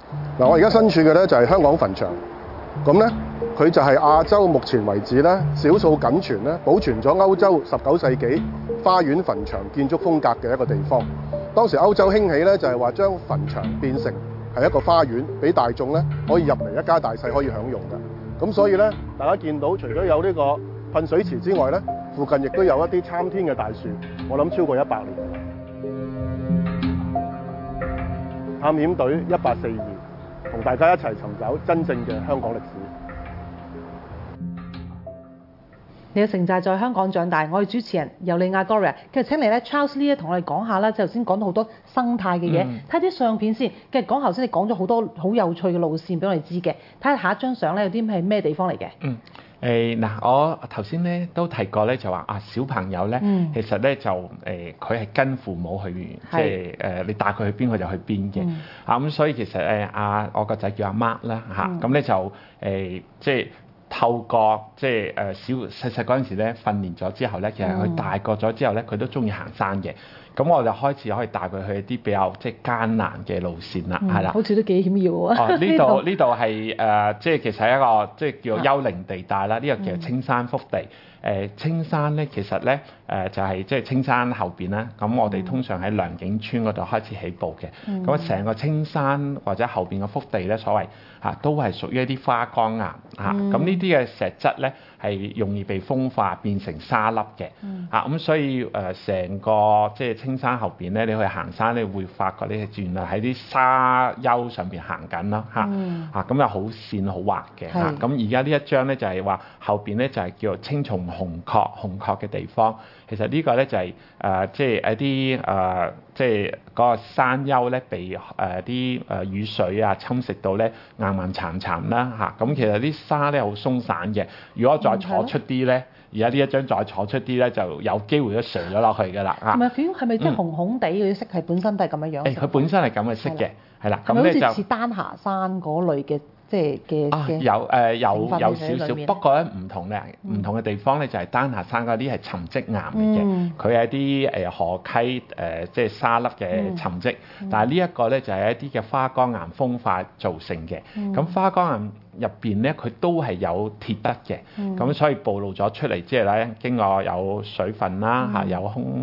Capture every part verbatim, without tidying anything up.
嗱，我而家身處嘅咧就係香港墳場，咁咧佢就係亞洲目前為止咧少數僅存咧保存咗歐洲十九世紀花園墳場建築風格嘅一個地方。當時歐洲興起咧就係話將墳場變成係一個花園，俾大眾咧可以入嚟一家大細可以享用嘅。咁所以咧，大家見到除咗有呢個噴水池之外咧，附近亦都有一啲參天嘅大樹，我諗超過一百年。探險隊一八四二，同大家一齊尋找真正嘅香港歷史。 你嘅城寨在香港長大，我係主持人尤利亞 Gloria， 其實請嚟咧 Charles Lee 同我哋講下啦，頭先講到好多生態嘅嘢，睇啲、嗯、相片先。其實講頭先你講咗好多好有趣嘅路線俾我哋知嘅，睇下下一張相咧有啲係咩地方嚟嘅？ 嗯，誒嗱，我頭先咧都提過咧，就話啊小朋友咧，嗯、其實咧就誒佢係跟父母去，即係誒你帶佢去邊佢就去邊嘅。嗯、啊咁，所以其實誒阿我個仔叫阿 Mark 啦嚇，咁咧就誒即係。透過即係誒小細細嗰陣時咧訓練咗之後咧，其實佢大個咗之後咧，佢都中意行山嘅。咁我就開始可以帶佢去一啲比較即係艱難嘅路線啦，係啦、嗯。好似都幾險要喎。 哦，呢度呢度係誒，即係其實係一個即係叫做幽靈地帶啦。呢、啊、個叫做青山福地。誒、呃、青山咧，其實咧誒、呃、就係即係青山後邊啦。咁我哋通常喺良景村嗰度開始起步嘅。咁成、嗯、個青山或者後邊嘅福地咧，所謂嚇、啊、都係屬於一啲花崗岩嚇。咁呢啲嘅石質咧係容易被風化變成沙粒嘅。嗯、啊咁所以誒成、呃、個即係青山後邊咧，你去行山你會發覺你係原來喺啲沙丘上邊行緊啦嚇。嗯、啊咁又好跣好滑嘅嚇。咁而家呢一張咧就係話後邊咧就係叫做青松紅確紅確嘅地方。其實呢個咧就係、是、誒、呃、即係一啲誒、呃、即係嗰個山丘咧被誒啲誒雨水啊侵蝕到咧硬硬殘殘啦嚇。咁、啊、其實啲沙咧好鬆散嘅。如果再坐出啲咧，而家呢一張再坐出啲咧，就有機會都垂咗落去㗎啦嚇。 唔係佢係咪即係紅紅地嗰啲色係本身都係咁樣樣？ 誒，佢本身係咁嘅色嘅，係啦。 咁咧就好似似丹霞山嗰類嘅。即係嘅啊，有誒、呃、有有少少，不過咧唔同咧，唔、嗯、同嘅地方咧就係丹霞山嗰啲係沉積岩嚟嘅，佢係、嗯、一啲誒河溪誒、呃、即係沙粒嘅沉積，嗯、但係呢一個咧就係一啲嘅花崗岩風化造成嘅。咁、嗯、花崗岩入邊咧佢都係有鐵質嘅，咁、嗯、所以暴露咗出嚟之後咧，經過有水分啦嚇，有空。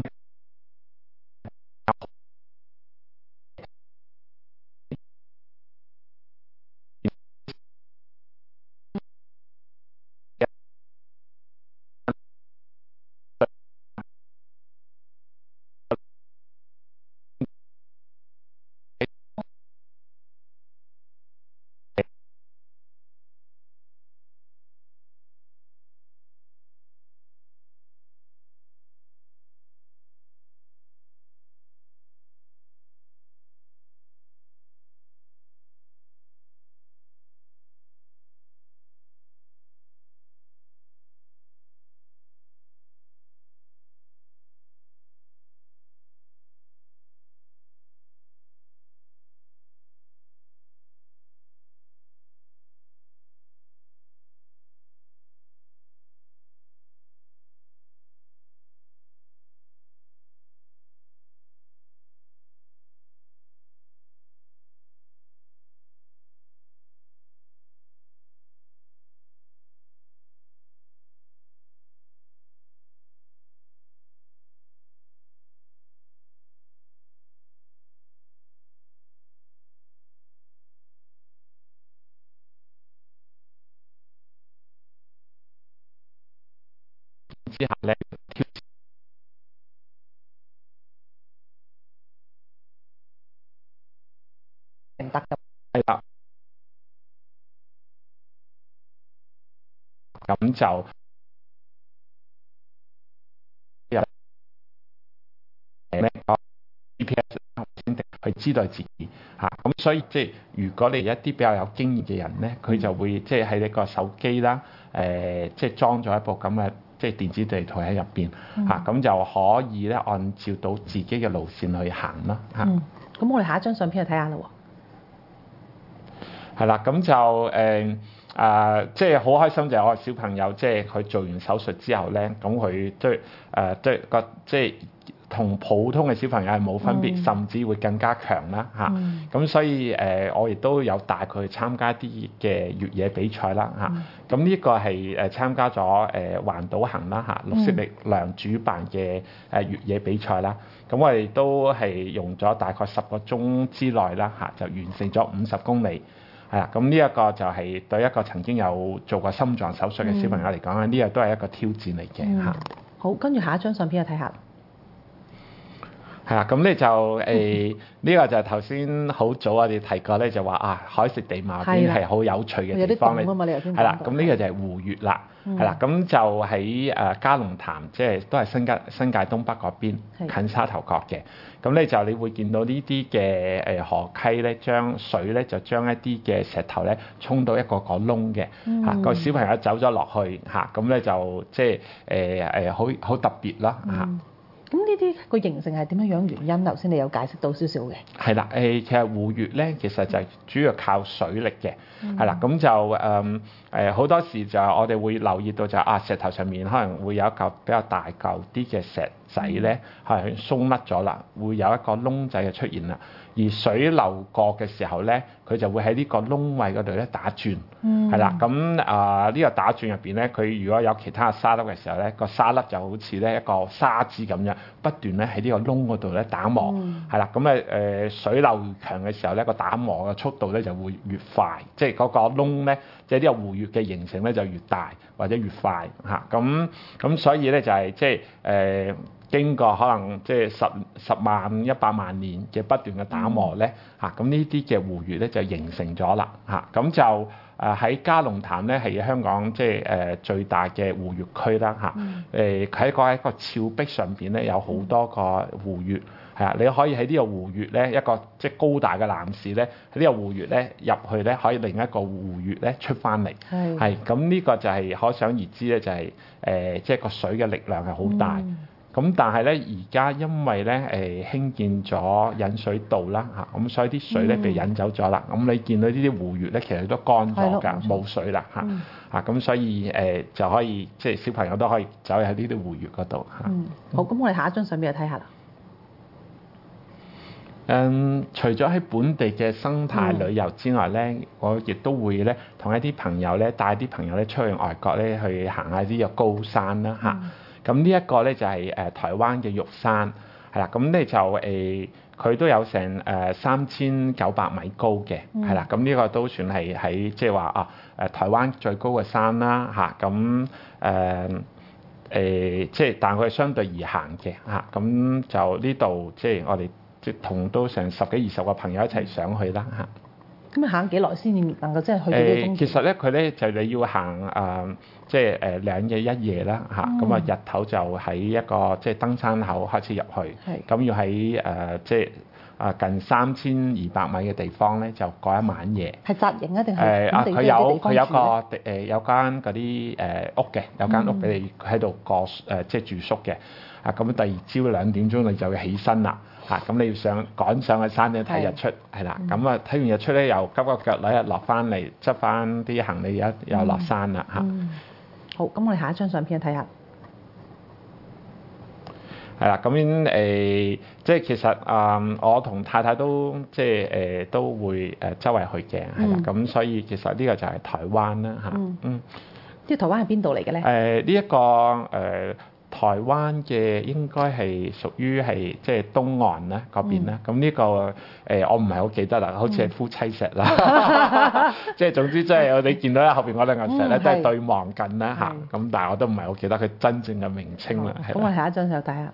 之下咧， 明白嘅。 係啦，咁就誒咩個 G P S 先去知道自己嚇，咁、啊、所以即係如果你一啲比較有經驗嘅人咧，佢就會即係喺你個手機啦，誒、呃、即係裝咗一部咁嘅即係電子地圖喺入邊嚇，咁、嗯啊、就可以咧按照到自己嘅路線去行啦嚇。咁、 嗯、我哋下一張相片去睇下啦喎。 係啦，咁就誒。呃誒、呃，即係好開心就係我小朋友，即係佢做完手術之後咧，咁佢都誒都個即係同普通嘅小朋友係冇分別， 嗯、 甚至會更加強啦嚇。咁、 嗯、 所以誒、呃，我亦都有帶佢去參加啲嘅越野比賽啦嚇。咁呢、嗯、個係誒參加咗誒、呃、環島行啦嚇，綠色力量主辦嘅誒越野比賽啦。咁我哋都係用咗大概十個鐘之內啦嚇，就完成咗五十公里。係啦，咁呢一個就係對一個曾經有做過心臟手術嘅小朋友嚟講咧，呢個都係一個挑戰嚟嘅嚇。 好，跟住下一張相片去睇下。 係啦，咁咧就誒呢、呃這個就係頭先好早我哋提過咧，就話啊海蝕地貌邊係好有趣嘅地方咧。係啦，咁呢個就係湖穴啦。係啦、嗯，咁就喺誒加龍潭，即係都係新界新界東北嗰邊近沙頭角嘅。咁咧就你會見到呢啲嘅誒河溪咧，將水咧就將一啲嘅石頭咧沖到一個個窿嘅。嚇個、嗯、小朋友走咗落去嚇，咁咧就即係誒誒好好特別啦嚇。 嗯咁呢啲個形成係點樣樣原因？頭先你有解釋到少少嘅。 係啦，誒其實湖穴咧，其實就係主要靠水力嘅，係啦、嗯，咁就誒誒好多時就係我哋會留意到就係、啊石頭上面可能會有一嚿比較大嚿啲嘅石仔咧，係鬆甩咗啦，會有一個窿仔嘅出現啦。而水流過嘅時候咧，佢就會喺呢個窿位嗰度咧打轉，係啦、嗯。咁啊呢個打轉入邊咧，佢如果有其他沙粒嘅時候咧，個沙粒就好似咧一個沙子咁樣，不斷咧喺呢個窿嗰度咧打磨，係啦、嗯。咁誒誒水流越強嘅時候咧，個打磨嘅速度咧就會越快，即係嗰個窿咧，即係呢個湖穴嘅形成咧就越大或者越快嚇。咁咁所以咧就係即係誒。經過可能即係十十萬一百萬年嘅不斷嘅打磨咧嚇，咁呢啲嘅湖穴咧就形成咗啦嚇，咁就誒喺加龍潭咧係香港即係誒最大嘅湖穴區啦嚇，誒喺個喺個峭壁上邊咧有好多個湖穴係啊，你可以喺呢個湖穴咧一個即係高大嘅男士咧喺呢個湖穴咧入去咧可以另一個湖穴咧出翻嚟係，咁呢個就係可想而知咧就係誒即係個水嘅力量係好大。嗯咁但係咧，而家因為咧誒、呃、興建咗引水道啦嚇，咁、啊、所以啲水咧被引走咗啦。咁、嗯、你見到呢啲湖穴咧，其實都乾咗㗎，冇水啦嚇嚇。咁所以誒、呃、就可以即係小朋友都可以走入呢啲湖穴嗰度嚇。 嗯，好，咁我哋下一張相俾你睇下啦。 嗯，除咗喺本地嘅生態旅遊之外咧，嗯、我亦都會咧同一啲朋友咧帶啲朋友咧出去外國咧去行下啲嘅高山啦嚇。嗯咁呢一個咧就係、是、誒、呃、台灣嘅玉山，係啦，咁咧就誒佢、呃、都有成誒三千九百米高嘅，係啦、嗯，咁呢個都算係喺即係話啊誒台灣最高嘅山啦嚇，咁誒誒即係但係佢係相對易行嘅嚇，咁、啊、就呢度即係我哋即係同都成十幾二十個朋友一齊上去啦嚇。啊咁你行幾耐先能夠即係去到呢個終點？誒， 其實咧佢咧就你要行誒、呃，即係誒兩日一夜啦嚇。咁啊、嗯、日頭就喺一個即係登山口開始入去，咁是要喺誒、呃、即係啊近三千二百米嘅地方咧就過一晚夜。係紮營啊定係？誒啊佢有佢有個誒、呃、有間嗰啲誒屋嘅，有間屋俾你喺度過誒、呃、即係住宿嘅。啊咁第二朝兩點鐘你就要起身啦。嚇咁、啊、你要上趕上去山頂睇日出係啦，咁啊睇完日出咧又急個腳兩日落翻嚟執翻啲行李又又落山啦嚇。 嗯嗯、好，咁我哋下一張相片睇下。 係啦，咁誒、呃、即係其實啊、呃，我同太太都即係誒、呃、都會誒、呃、周圍去嘅係啦，咁、嗯、所以其實呢個就係台灣啦嚇。嗯。嗯即係台灣係邊度嚟嘅咧？ 誒呢一個誒。呃台灣嘅應該係屬於係即係東岸啦嗰邊啦，咁呢、嗯這個誒、呃、我唔係好記得啦，好似係夫妻石啦，即係、嗯、總之即係我哋見到咧後邊嗰兩嚿石咧都係對望緊啦嚇，咁、嗯、但係我都唔係好記得佢真正嘅名稱啦。 咁我下一張就睇下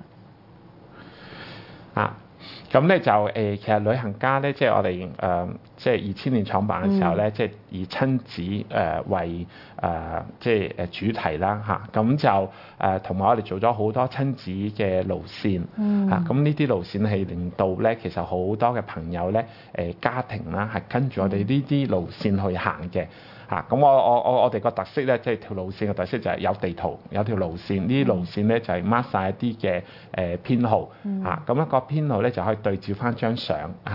啊。咁咧就誒、呃，其實旅行家咧，即係我哋誒、呃，即係二千年創辦嘅時候咧，嗯、即係以親子誒、呃、為誒、呃，即係誒主題啦嚇。咁、啊、就誒同埋我哋做咗好多親子嘅路線嚇。咁呢啲路線係令到咧，其實好多嘅朋友咧，誒、呃、家庭啦，係跟住我哋呢啲路線去行嘅。嚇咁、啊、我我我我哋個特色咧，即係條路線嘅特色就係有地圖，有條路線。呢啲路線咧就係 mark 曬一啲嘅誒編號嚇。咁、啊、一個編號咧就可以對照翻張相嚇。咁、啊、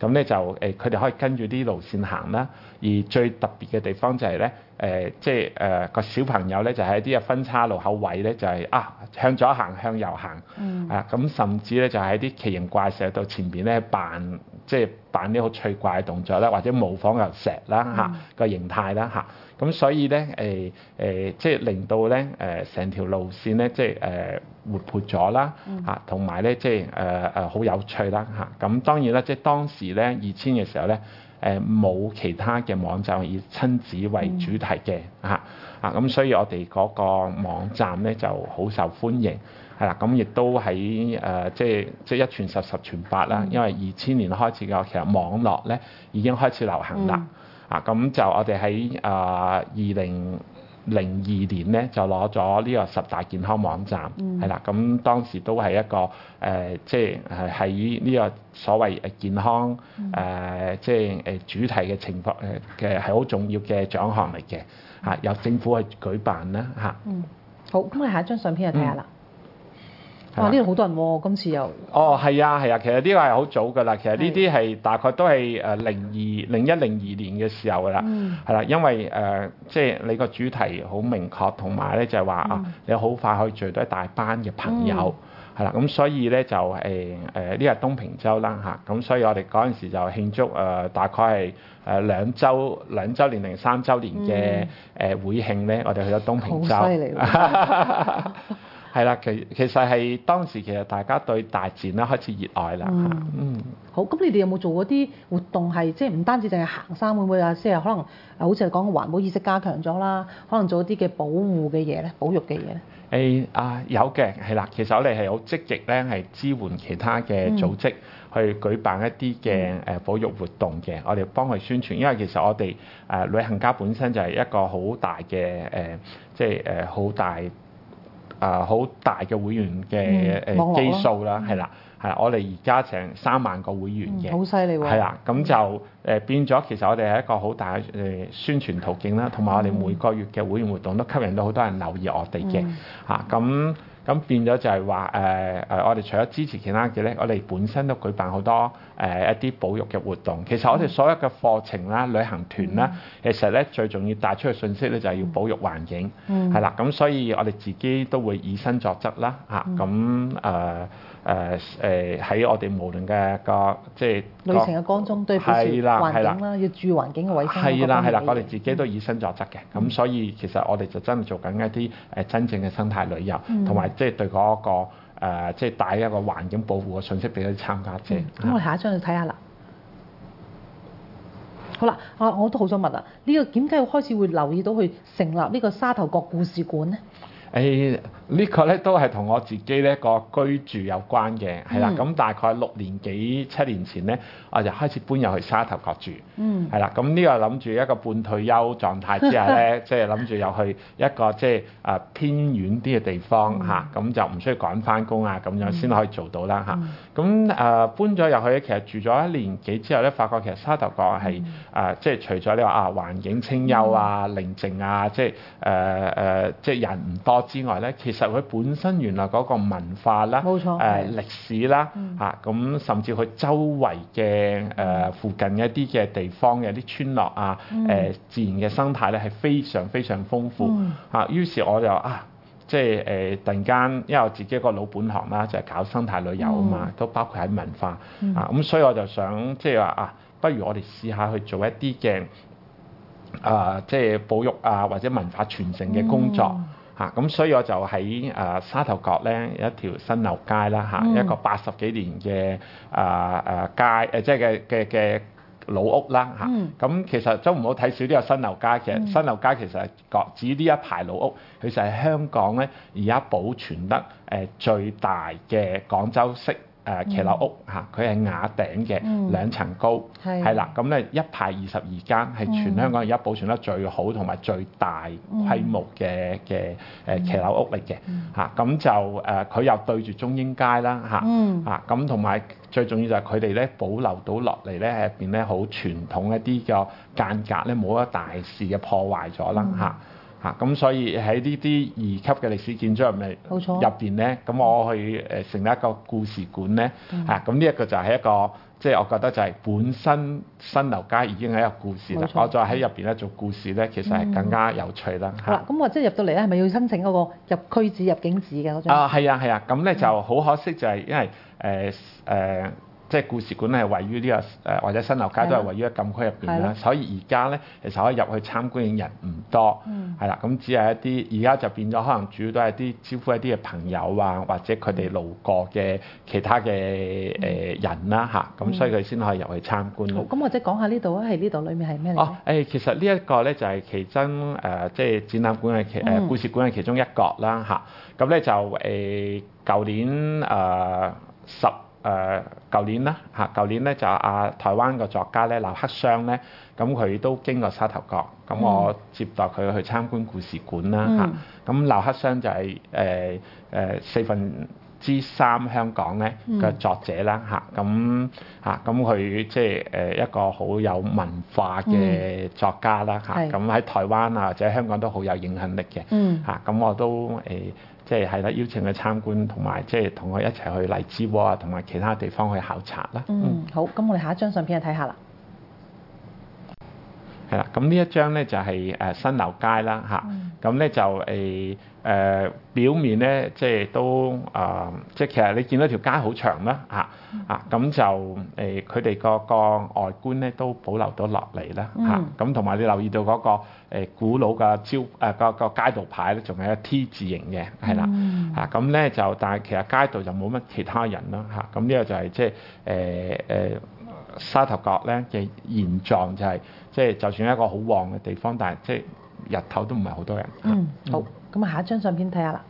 咁咧就誒佢哋可以跟住啲路線行啦。而最特別嘅地方就係咧誒，即係誒個小朋友咧就喺啲嘅分叉路口位咧就係、是、啊向左行向右行，嗯、啊咁甚至咧就喺啲奇形怪石到前邊咧扮即係扮啲好趣怪嘅動作啦，或者模仿由石啦嚇個形態啦嚇。咁所以咧誒誒，即係令到咧誒成條路線咧，即係誒、呃、活潑咗啦嚇，同埋咧即係誒誒好有趣啦嚇。咁當然啦，即係當時咧二千嘅時候咧，誒冇其他嘅網站以親子為主題嘅嚇啊，咁所以我哋嗰個網站咧就好受歡迎係啦。咁亦都喺誒即係即係一傳十十傳百啦，因為二千年開始嘅其實網絡咧已經開始流行啦。嗯啊，咁就我哋喺啊二零零二年咧就攞咗呢個十大健康網站，係啦、嗯。咁當時都係一個誒、呃，即係係喺呢個所謂誒健康誒、呃，即係誒主題嘅情況誒嘅係好重要嘅獎項嚟嘅，嚇、啊、由政府去舉辦啦，嚇、啊。嗯， 好，咁我哋下一張相片就睇下啦。嗯哇！呢度好多人喎、啊，今次又哦，係啊，係啊，其實呢個係好早㗎啦。其實呢啲係大概都係誒零二、零一、零二年嘅時候㗎啦，係啦、嗯，因為誒、呃、即係你個主題好明確，同埋咧就係話、嗯、啊，你好快可以聚到一大班嘅朋友，係啦、嗯，咁所以咧就誒誒呢個東平洲啦嚇，咁所以我哋嗰陣時就慶祝誒、呃、大概係誒兩週兩週年定三週年嘅誒、嗯呃、會慶咧，我哋去咗東平洲。好犀利喎！係啦，其其實係當時其實大家對大自然咧開始熱愛啦。嗯，嗯好，咁你哋有冇做過啲活動係即係唔單止淨係行山，會唔會啊？即係可能好似係講環保意識加強咗啦，可能做一啲嘅保護嘅嘢咧，保育嘅嘢咧？ 誒啊有嘅，係啦，其實我哋係好積極咧，係支援其他嘅組織去舉辦一啲嘅誒保育活動嘅，我哋幫佢宣傳，因為其實我哋誒、呃、旅行家本身就係一個好大嘅誒、呃，即係誒好大。啊，好、呃、大嘅會員嘅誒、呃、基數啦，係啦，係啦，我哋而家成三萬個會員嘅， 好犀利喎， 係啦，咁就誒、呃、變咗，其實我哋係一個好大嘅誒、呃、宣傳途徑啦，同埋我哋每個月嘅會員活動都吸引到好多人留意我哋嘅，嚇咁、嗯。咁變咗就係話誒誒，我哋除咗支持其他嘅咧，我哋本身都舉辦好多誒、呃、一啲保育嘅活動。其實我哋所有嘅課程啦、旅行團啦，其實咧最重要帶出嘅信息咧就係要保育環境，係啦、嗯。咁所以我哋自己都會以身作則啦，嚇咁誒誒誒喺我哋無論嘅個即係旅程嘅當中對保持環境啦，要注意環境嘅衞生。 係啦係啦，我哋自己都以身作則嘅。咁、嗯、所以其實我哋就真係做緊一啲誒真正嘅生態旅遊，同埋、嗯。即係對嗰、那個誒、呃，即係帶一個環境保護嘅信息俾啲參加者。咁、 嗯、我哋下一張去睇下啦。好啦，啊，我都好想問啊，呢、這個點解要開始會留意到去成立呢個沙頭角故事館咧？ 誒、哎這個、呢個咧都係同我自己咧個居住有關嘅，係啦、嗯。咁大概六年幾七年前咧，我就開始搬入去沙頭角住，嗯，係啦。咁呢個諗住一個半退休狀態之下咧，即係諗住又去一個即係誒偏遠啲嘅地方嚇，咁、嗯、就唔需要趕翻工啊，咁樣先可以做到啦嚇。咁誒、嗯呃、搬咗入去，其實住咗一年幾之後咧，發覺其實沙頭角係誒、嗯呃、即係除咗你話啊環境清幽啊、寧靜啊，即係誒誒即係人唔多之外咧，其實佢本身原來嗰個文化啦，冇錯，誒、呃、歷史啦嚇，咁、嗯啊、甚至佢周圍嘅誒、呃、附近一啲嘅地方嘅啲村落啊，誒、嗯呃、自然嘅生態咧係非常非常豐富嚇、嗯啊。於是我就啊，即係誒、呃、突然間，因為我自己一個老本行啦，就係、是、搞生態旅遊啊嘛，嗯、都包括喺文化、嗯、啊，咁所以我就想即係話啊，不如我哋試下去做一啲嘅啊，即係保育啊或者文化傳承嘅工作。嗯嚇咁、啊、所以我就喺誒、呃、沙頭角咧有一條新樓街啦嚇，啊嗯、一個八十幾年嘅啊啊街誒、呃、即係嘅嘅嘅老屋啦嚇。咁、啊嗯、其實都唔好睇少呢個新樓街，其實新樓街其實係講指呢一排老屋，佢就係香港咧而家保存得誒、呃、最大嘅廣州式。誒騎樓屋嚇，佢係瓦頂嘅，嗯、兩層高，係啦的，咁咧一排二十二間，係全香港而家保存得最好同埋最大規模嘅嘅誒騎樓屋嚟嘅嚇，咁、嗯、就誒佢、呃、又對住中英街啦嚇，嚇咁同埋最重要就係佢哋咧保留到落嚟咧喺入邊咧好傳統一啲嘅間隔咧冇乜大事嘅破壞咗啦嚇。 嚇，咁所以喺呢啲二級嘅歷史建築入面冇錯入邊咧，咁我去誒成立一個故事館咧嗯嚇，咁呢一個就係一個即係我覺得就係本身新樓街已經係一個故事啦冇，錯我再喺入邊咧做故事咧，其實係更加有趣啦好啦，咁我即係入到嚟咧，係咪要申請嗰個入區紙、入境紙嘅嗰張？ 啊，係啊，係啊，咁咧就好可惜就係因為誒誒。呃呃即係故事館係位於呢、這個誒、呃、或者新樓街都係位於一禁區入邊啦，所以而家咧其實可以入去參觀嘅人唔多，係啦、嗯，咁只係一啲而家就變咗可能主要都係啲招呼一啲嘅朋友啊，或者佢哋路過嘅其他嘅誒、呃、人啦嚇，咁、嗯、所以佢先可以入去參觀咯。 咁或者講下呢度啊，係呢度裡面係咩嚟？ 哦，誒其實呢一個咧就係其中誒、呃、即係展覽館嘅其誒、呃、故事館嘅其中一角啦嚇，咁、啊、咧就誒舊、呃、年誒、呃、十。誒舊、呃、年啦嚇，舊年咧就啊台灣個作家咧劉克襄咧，咁佢都經過沙頭角，咁我接待佢去參觀故事館啦嚇。咁劉、嗯、克襄就係誒誒四分之三香港咧嘅作者啦嚇，咁嚇咁佢即係誒一個好有文化嘅作家啦嚇，咁喺、嗯、台灣啊或者香港都好有影響力嘅嚇，咁、嗯啊、我都誒。呃即係係啦，邀請佢參觀，同埋即係同我一齊去荔枝窩啊，同埋其他地方去考察啦。 嗯，好，咁我哋下一張相片去睇下啦。 係啦，咁呢一張咧就係誒新樓街啦嚇，咁咧、嗯、就誒誒、呃、表面咧即係都啊、呃，即係其實你見到條街好長啦嚇啊，咁就誒佢哋個個外觀咧都保留到落嚟啦嚇，咁同埋你留意到嗰、那個、呃、古老嘅招誒、呃那個個街道牌咧，仲係一個 T 字形嘅，係啦嚇，咁咧、嗯啊、就但係其實街道就冇乜其他人啦嚇，咁、啊、呢個就係即係誒誒。呃呃沙頭角咧嘅現狀就係、是，即係就算一個好旺嘅地方，但係即係日頭都唔係好多人。 嗯，好，咁啊下一張相片睇下啦。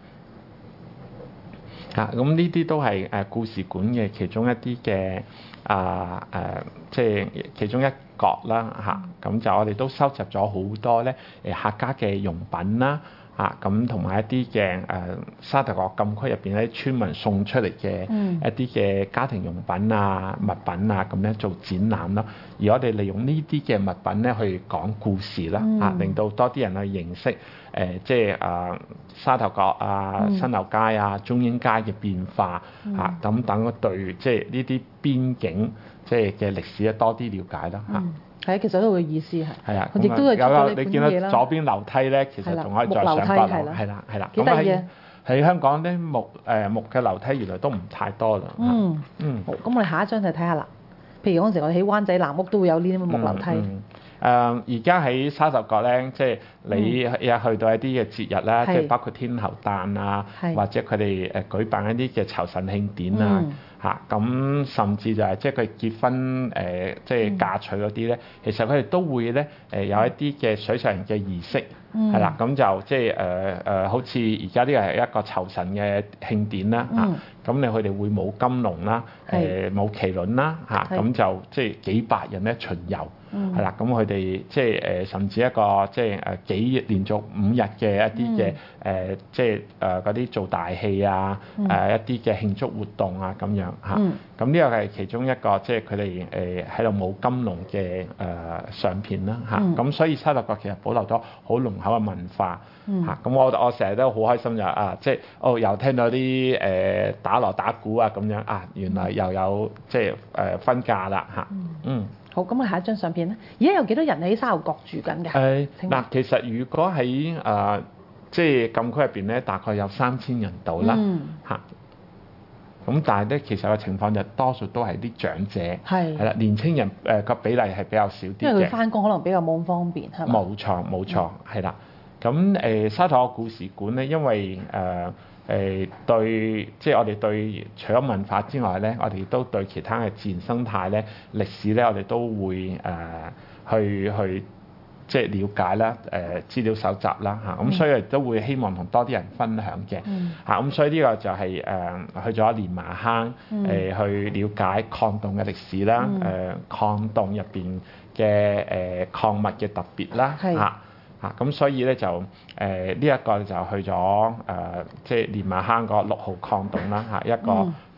啊，咁呢啲都係誒故事館嘅其中一啲嘅啊誒，即係其中一角啦嚇。咁、啊、就我哋都收集咗好多咧誒客家嘅用品啦。啊，咁同埋一啲嘅誒沙頭角禁區入邊咧，村民送出嚟嘅一啲嘅家庭用品啊、物品啊，咁咧做展覽咯。而我哋利用呢啲嘅物品咧去講故事啦，嗯、啊，令到多啲人去認識誒、呃，即係啊沙頭角啊、新樓街啊、中英街嘅變化、嗯、啊等等，對即係呢啲邊境即係嘅歷史咧多啲了解啦嚇。嗯係啊，其實都好有意思係。 係啊， 亦都係有有你見到左邊樓梯咧，其實仲可以再上八樓，係啦係啦。 幾得意啊！ 喺香港咧木誒木嘅樓梯原來都唔太多啦。 嗯嗯。好，咁我哋下一張就睇下啦。譬如嗰陣時我哋喺灣仔藍屋都會有呢啲木樓梯。誒而家喺沙頭角咧，即係你一去到一啲嘅節日啦，即係包括天后誕啊，或者佢哋誒舉辦一啲嘅酬神慶典啊。嚇咁、啊、甚至就係、是、即係佢結婚誒、呃，即係嫁娶嗰啲咧，其實佢哋都會咧誒、呃、有一啲嘅水上人嘅儀式，係啦、嗯，咁就即係誒誒，好似而家呢個係一個酬神嘅慶典啦嚇，咁你佢哋會舞金龍啦，誒舞麒麟啦嚇，咁就即係幾百人咧巡遊。係啦，咁佢哋即係誒，甚至一個即係誒幾連續五日嘅一啲嘅誒，即係誒嗰啲做大戲啊，誒、呃、一啲嘅慶祝活動啊咁樣嚇。咁呢個係其中一個即係佢哋誒喺度舞金龍嘅誒相片啦嚇。咁、嗯、所以沙頭角其實保留咗好濃厚嘅文化嚇。咁、嗯、我我成日都好開心就啊，即係哦又聽到啲誒、呃、打鑼打鼓啊咁樣啊，原來又有即係誒婚嫁啦嚇。嗯。 好，咁我下一張相片咧，而家有幾多人喺沙頭角住緊㗎？ 誒嗱、呃，其實如果喺誒、呃、即係禁區入邊咧，大概有三千人度啦嚇。咁、嗯、但係咧，其實個情況就多數都係啲長者，係係啦，年青人誒個、呃、比例係比較少啲嘅。 因為佢翻工可能比較冇咁方便，係嘛？ 冇錯冇錯，係啦、嗯。咁誒、呃、沙頭角故事館咧，因為誒。呃誒、呃、對，即係我哋對除咗文化之外咧，我哋都對其他嘅自然生態咧、歷史咧，我哋都會誒、呃、去去即係了解啦、誒、呃、資料搜集啦嚇，咁、嗯、所以都會希望同多啲人分享嘅嚇，咁、嗯啊、所以呢個就係、是、誒、呃、去咗蓮麻坑誒、嗯呃、去了解礦洞嘅歷史啦，誒、嗯呃、礦洞入邊嘅誒礦物嘅特別啦嚇。是啊，咁所以咧就誒呢一個就去咗誒、呃，即係蓮麻坑個六號礦洞啦嚇，一個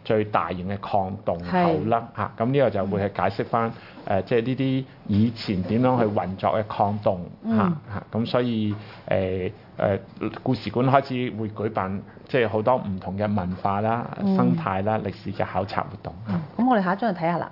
最大型嘅礦洞口啦嚇，咁呢個就會係解釋翻誒即係呢啲以前點樣去運作嘅礦洞嚇嚇，咁所以誒誒、呃、故事館開始會舉辦即係好多唔同嘅文化啦、生態啦、歷史嘅考察活動嚇。咁、 嗯、我哋下一張去睇下啦。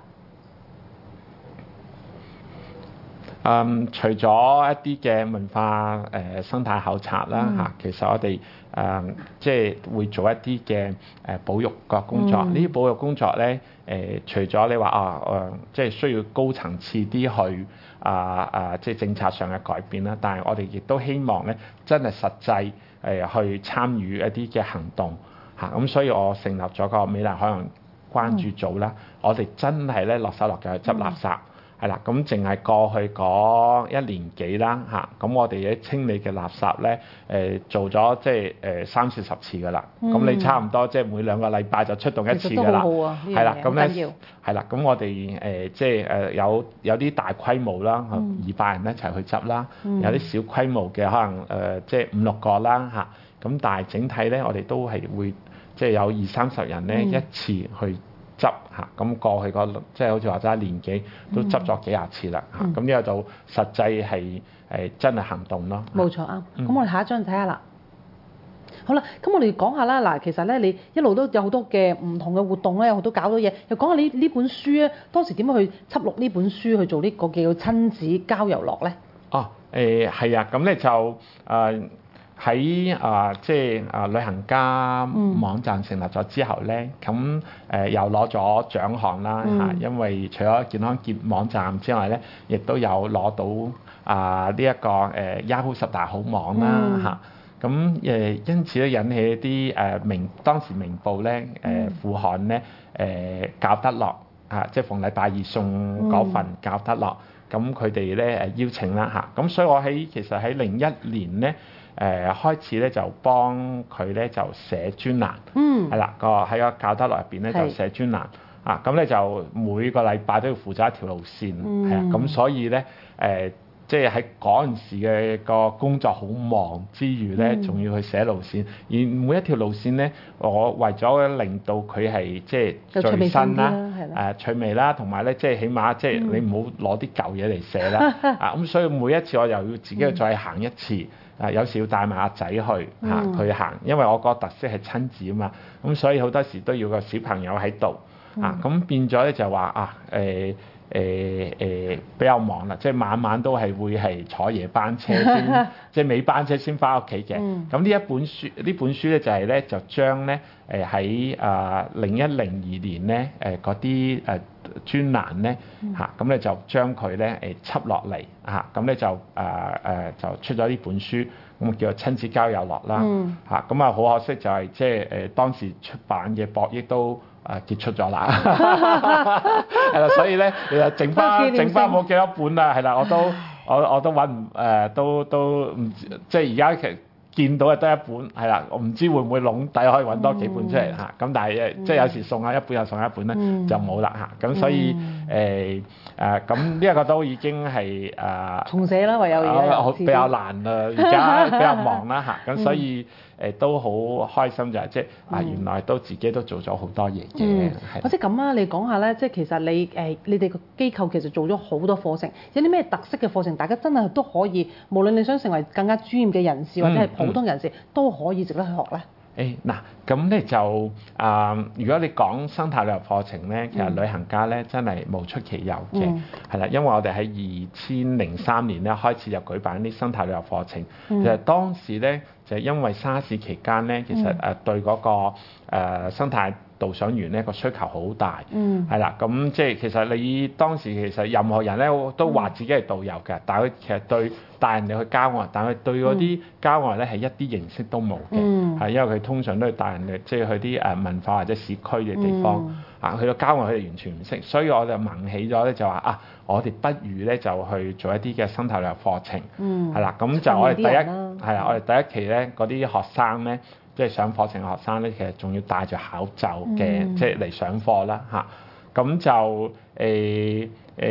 嗯，除咗一啲嘅文化誒、呃、生態考察啦嚇、嗯，其實我哋誒、呃、即係會做一啲嘅誒保育嘅工作。呢啲、嗯、保育工作咧誒、呃，除咗你話啊誒、呃，即係需要高層次啲去啊啊，即係政策上嘅改變啦，但係我哋亦都希望咧真係實際誒、呃、去參與一啲嘅行動嚇。咁、啊、所以我成立咗個美麗海洋關注組啦，嗯、我哋真係咧落手落腳去執垃圾。嗯係啦，咁淨係過去嗰一年幾啦嚇，咁我哋嘅清理嘅垃圾咧，誒、呃、做咗即係誒三四十次㗎啦。咁、嗯、你差唔多即係每兩個禮拜就出動一次㗎啦。係啦，咁咧係啦，咁我哋誒、呃、即係誒有有啲大規模啦，二百、嗯、人一齊去執啦，嗯、有啲小規模嘅可能誒、呃、即係五六個啦嚇。咁但係整體咧，我哋都係會即係有二三十人咧、嗯、一次去執嚇，咁過去個即係好似話齋年幾都執咗幾廿次啦嚇，咁呢個就實際係誒真係行動咯。 冇錯啊，咁、嗯、我哋下一張睇下啦。好啦，咁我哋講下啦，嗱，其實咧你一路都有好多嘅唔同嘅活動咧，有好多搞到嘢，又講下你呢本書咧，當時點樣去輯錄呢本書去做呢個叫親子郊遊樂咧？ 哦，誒係啊，咁咧就誒。呃喺啊、呃，即係啊、呃，旅行家網站成立咗之後咧，咁誒、呃、又攞咗獎項啦嚇，嗯、因為除咗健康健網站之外咧，亦都有攞到啊呢一個誒、呃、Yahoo 十大好網啦嚇，咁誒、嗯呃、因此咧引起一啲誒、呃、明當時明報咧誒副刊咧誒教得樂啊，即係逢禮拜二送嗰份教得樂，咁佢哋咧誒邀請啦嚇，咁、啊、所以我喺其實喺零一年咧。誒、呃、開始咧就幫佢咧就寫專欄，係啦、嗯、個喺個教得樂入邊咧就寫專欄，是啊咁咧就每個禮拜都要負責一條路線，係啊咁所以咧誒、呃、即係喺嗰陣時嘅個工作好忙之餘咧，仲、嗯、要去寫路線，而每一條路線咧，我為咗令到佢係即係最新啦，誒趣味啦，同埋咧即係起碼即係你唔好攞啲舊嘢嚟寫啦，啊咁所以每一次我又要自己去再行一次。嗯啊，有時要帶埋阿仔去嚇、啊、去行，因為我個特色係親子啊嘛，咁所以好多時都要個小朋友喺度啊，咁變咗咧就話啊誒誒誒比較忙啦，即係晚晚都係會係坐夜班車先，即係尾班車先翻屋企嘅。咁呢、嗯、一本書呢本書咧就係咧就將咧誒喺啊零一零二年咧誒嗰啲誒專欄咧嚇，咁咧、嗯啊、就將佢咧誒輯落嚟嚇，咁、啊、咧就誒誒、呃、就出咗呢本書，咁叫做親子郊遊樂啦嚇，咁啊好、啊、可惜就係即係誒當時出版嘅博益都誒結束咗啦，係啦，所以咧其實剩翻剩翻冇幾多本啦，係啦，我都我我都揾唔誒都都唔即係而家其實。見到就得一本，係啦，我唔知會唔會籠底可以揾多幾本出嚟嚇，咁、嗯、但係誒，嗯、即係有時送下一本又送一本咧，嗯、就冇啦嚇，咁所以誒誒，咁呢一個都已經係誒、呃、 重寫啦，唯有而家比較難啦，而家比較忙啦嚇，咁所以。嗯誒都好開心就係即係啊，原來都自己都做咗好多嘢嘅。 嗯，或者咁啊，你講下咧，即係其實你誒你哋個機構其實做咗好多課程，有啲咩特色嘅課程，大家真係都可以，無論你想成為更加專業嘅人士或者係普通人士，嗯嗯、都可以值得去學咧。誒嗱， 咁咧、欸、就啊、呃，如果你講生態旅遊課程咧，其實旅行家咧真係無出其右嘅，係啦、嗯，因為我哋喺二千零三年咧開始就舉辦啲生態旅遊課程，嗯、其實當時咧就係因為沙士期間咧，其實誒對嗰、那個、呃、生態導賞員咧個需求好大，係啦、嗯，咁即係其實你當時其實任何人咧都話自己係導遊嘅，但係佢其實對帶人哋去郊外，但係對嗰啲郊外咧係一啲認識都冇嘅，係、嗯、因為佢通常都係帶人哋即係去啲誒文化或者市區嘅地方，嗯、啊去到郊外佢哋完全唔識，所以我就萌起咗咧就話啊，我哋不如咧就去做一啲嘅生態旅遊課程，係啦、嗯，咁就我哋第一係啦，我哋第一期咧嗰啲學生咧。即係上課程嘅學生咧，其實仲要戴住口罩嘅，嗯、即係嚟上課啦嚇。咁就誒誒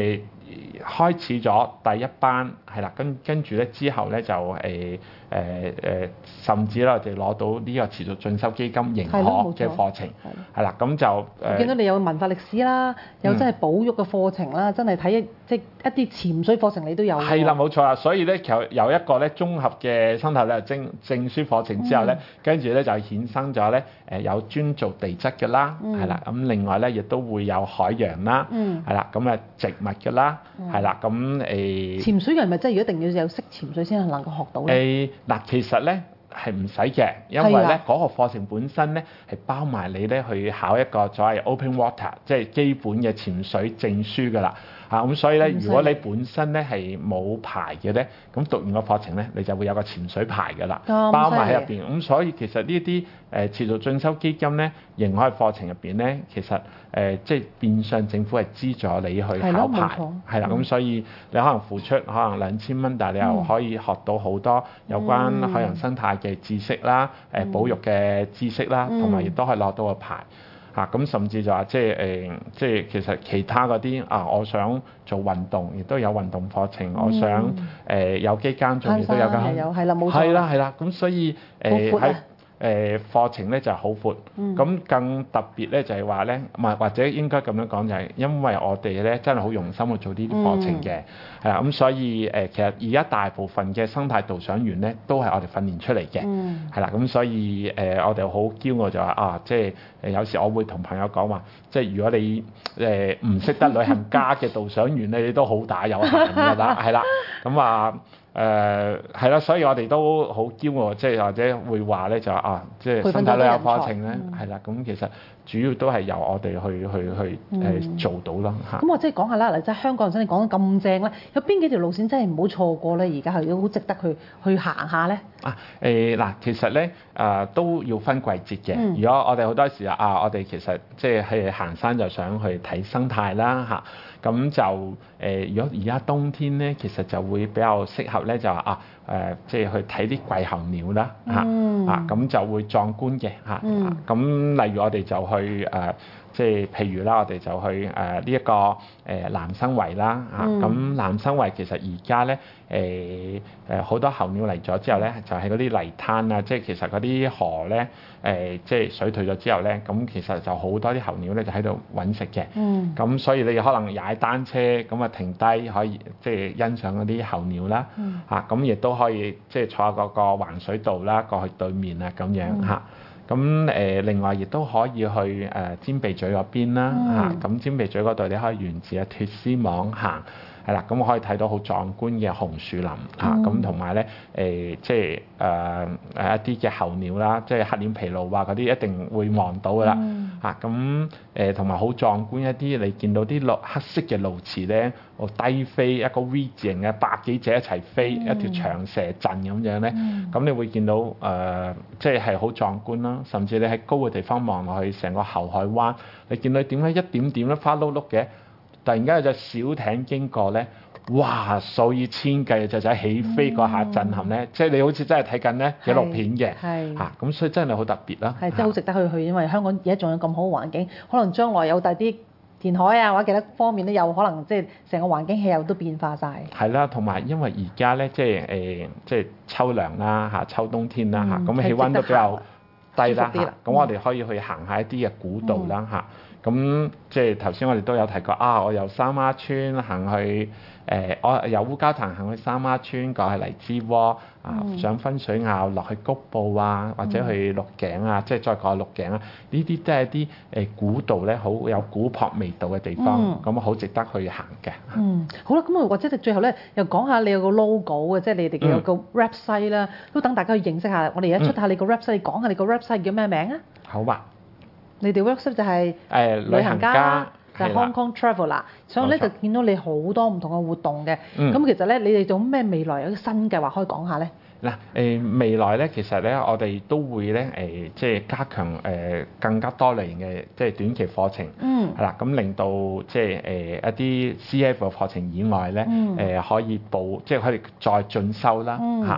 開始咗第一班係啦，跟跟住咧之後咧就誒誒誒，甚至咧我哋攞到呢個持續進修基金認可嘅課程，係啦，咁就誒。 我見到你有文化歷史啦，有真係保育嘅課程啦，嗯、真係睇一即一啲潛水課程你都有。係啦，冇錯啦，所以咧有有一個咧綜合嘅生態旅遊證證書課程之後咧，跟住咧就衍生咗咧誒有專做地質嘅啦，係啦、嗯，咁另外咧亦都會有海洋啦，係啦、嗯，咁啊植物嘅啦，係啦、嗯，咁誒。 潛水人咪真係一定要有識潛水先能夠學到咧？ 誒嗱，其實咧。係唔使嘅，因為咧嗰個課程本身咧係包埋你咧去考一個所謂 open water，即係基本嘅潛水證書㗎啦。啊咁所以咧，如果你本身咧係冇牌嘅咧，咁讀完個課程咧，你就會有個潛水牌㗎啦，包埋喺入邊。咁所以其實呢啲誒持續進修基金咧，認可嘅課程入邊咧，其實誒、呃、即係變相政府係資助你去考牌，係啦。咁、嗯、所以你可能付出可能兩千蚊，但係你又可以學到好多有關海洋生態嘅知識啦，誒、嗯、保育嘅知識啦，同埋亦都可以攞到個牌。嚇咁、啊、甚至就話即係誒、呃，即係其實其他嗰啲啊，我想做運動，亦都有運動課程；嗯、我想誒、呃、有機耕種，亦都有間。 係啦，冇錯。 係啦，係啦，咁所以誒喺誒課程咧就係好闊。咁、嗯、更特別咧就係話咧，唔係或者應該咁樣講就係，因為我哋咧真係好用心去做呢啲課程嘅，係啦、嗯，咁所以誒、呃、其實而家大部分嘅生態導賞員咧都係我哋訓練出嚟嘅，係啦、嗯，咁所以誒、呃、我哋好驕傲就話啊，即係誒有時我會同朋友講話，即係如果你誒唔識得旅行家嘅導賞員咧，你都好打有限㗎啦，係啦，咁啊。誒係啦，所以我哋都好驕傲，即係或者會話咧就話啊，即係生態旅遊課程咧，係啦，咁、嗯、其實主要都係由我哋去去去誒、嗯、做到咯嚇。咁、 嗯、我即係講下啦，嗱，即係香港人真係講得咁正咧，有邊幾條路線真係唔好錯過咧？而家係好值得去去行下咧。啊誒嗱、呃，其實咧啊、呃、都要分季節嘅。嗯、如果我哋好多時啊，我哋其實即係去行山就想去睇生態啦嚇。咁就誒、呃，如果而家冬天咧，其實就會比較適合咧，就話啊誒、呃，即係去睇啲季候鳥啦嚇、嗯、啊，咁就會壯觀嘅嚇。咁、嗯啊、例如我哋就去誒、呃，即係譬如啦，我哋就去誒呢一個誒南生圍啦嚇。咁、嗯、南生圍其實而家咧誒誒好多候鳥嚟咗之後咧，就係嗰啲泥灘啊，即係其實嗰啲河咧誒、呃，即係水退咗之後咧，咁其實就好多啲候鳥咧就喺度揾食嘅。咁、嗯、所以你可能踩單車咁啊停低可以即係欣賞嗰啲候鳥啦嚇，咁亦、嗯啊、都可以即係坐下嗰個橫水道啦，過去對面啊咁樣嚇。咁誒、呃、另外亦都可以去誒、呃、尖鼻咀嗰邊啦嚇，咁、嗯啊、尖鼻咀嗰度你可以沿住啊鐵絲網行。係啦，咁我可以睇到好壯觀嘅紅樹林嚇，咁同埋咧誒，即係誒誒一啲嘅候鳥啦，即係黑臉琵鷺啊嗰啲一定會望到噶啦嚇，咁誒同埋好壯觀一啲，你見到啲綠黑色嘅鸕鶿咧，我低飛一個 V 字形嘅百幾隻一齊飛、嗯、一條長蛇陣咁樣咧，咁、嗯、你會見到誒、呃，即係係好壯觀啦，甚至你喺高嘅地方望落去，成個後海灣，你見到點解一點點咧花碌碌嘅？突然間有隻小艇經過咧，哇！數以千計嘅雀仔起飛嗰下震撼咧，嗯、即係你好似真係睇緊咧紀錄片嘅嚇，咁、啊、所以真係好特別啦。 係真係好值得去去，因為香港而家仲有咁好嘅環境，可能將來有第啲填海啊或者其他方面都有可能，即係成個環境氣候都變化晒。係啦，同埋因為而家咧即係誒、呃、即係秋涼啦嚇，秋冬天啦嚇，咁、嗯、氣温都比較低啦嚇，咁、嗯、我哋可以去行下一啲嘅古道啦嚇。嗯咁即係頭先我哋都有提過啊！我由三丫村行去誒、呃，我由烏蛟騰行去三丫村，過去荔枝窩啊，嗯、上分水坳落去谷埔啊，或者去鹿頸啊，嗯、即係再過去鹿頸啊，呢啲都係啲誒古道咧，好有古樸味道嘅地方，咁好、嗯、值得去行嘅。嗯， 好啦，咁啊或者你最後咧又講下你有個 logo 嘅，即係你哋有個 website 啦，都等大家去認識下。我哋而家出下你個 website，講下你個 website 叫咩名啊？ 好吧。 你哋 website 就係、是、誒、 呃、旅行家， 就係 Hong Kong Traveller 啦，所以咧就見到你好多唔同嘅活動嘅。咁、嗯、其實咧，你哋做咩未來有啲新計劃可以講下咧？ 嗱誒、呃，未來咧其實咧，我哋都會咧誒、呃，即係加強誒、呃、更加多類型嘅即係短期課程，嗯，係啦，咁令到即係誒、呃、一啲 C F 嘅課程以外咧，誒、嗯呃、可以補，即係可以再進修啦嚇。嗯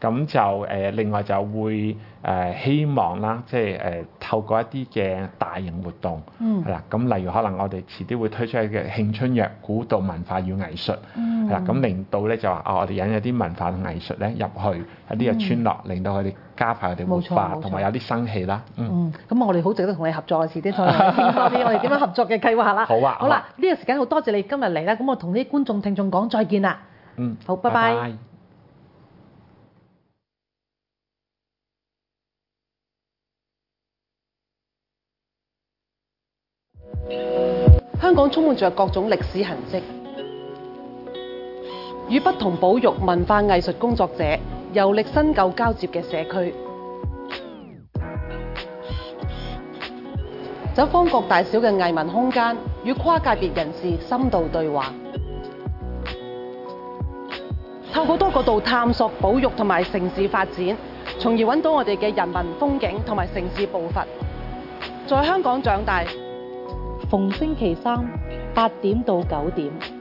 咁就誒、呃、另外就會誒、呃、希望啦，即係誒、呃、透過一啲嘅大型活動， 嗯係啦，咁例如可能我哋遲啲會推出一個慶春約古道文化與藝術， 嗯係啦，咁令到咧就話啊、哦，我哋引一啲文化同藝術咧入去一啲嘅村落，令到佢哋加快佢哋活冇錯化， 冇錯同埋有啲生氣啦。嗯， 嗯，咁我哋好值得同你合作啊！遲啲再傾多啲我哋點樣合作嘅計劃啦。 好啊好啦好啊， 呢個時間好多謝你今日嚟啦，咁我同啲觀眾聽眾講再見啦。 嗯， 好，拜拜。香港充滿着各種歷史痕跡，與不同保育文化藝術工作者遊歷新舊交接嘅社區，走訪各大小嘅藝文空間，與跨界別人士深度對話，透過多角度探索保育同埋城市發展，從而揾到我哋嘅人文風景同埋城市步伐。在香港長大，逢星期三八點到九點。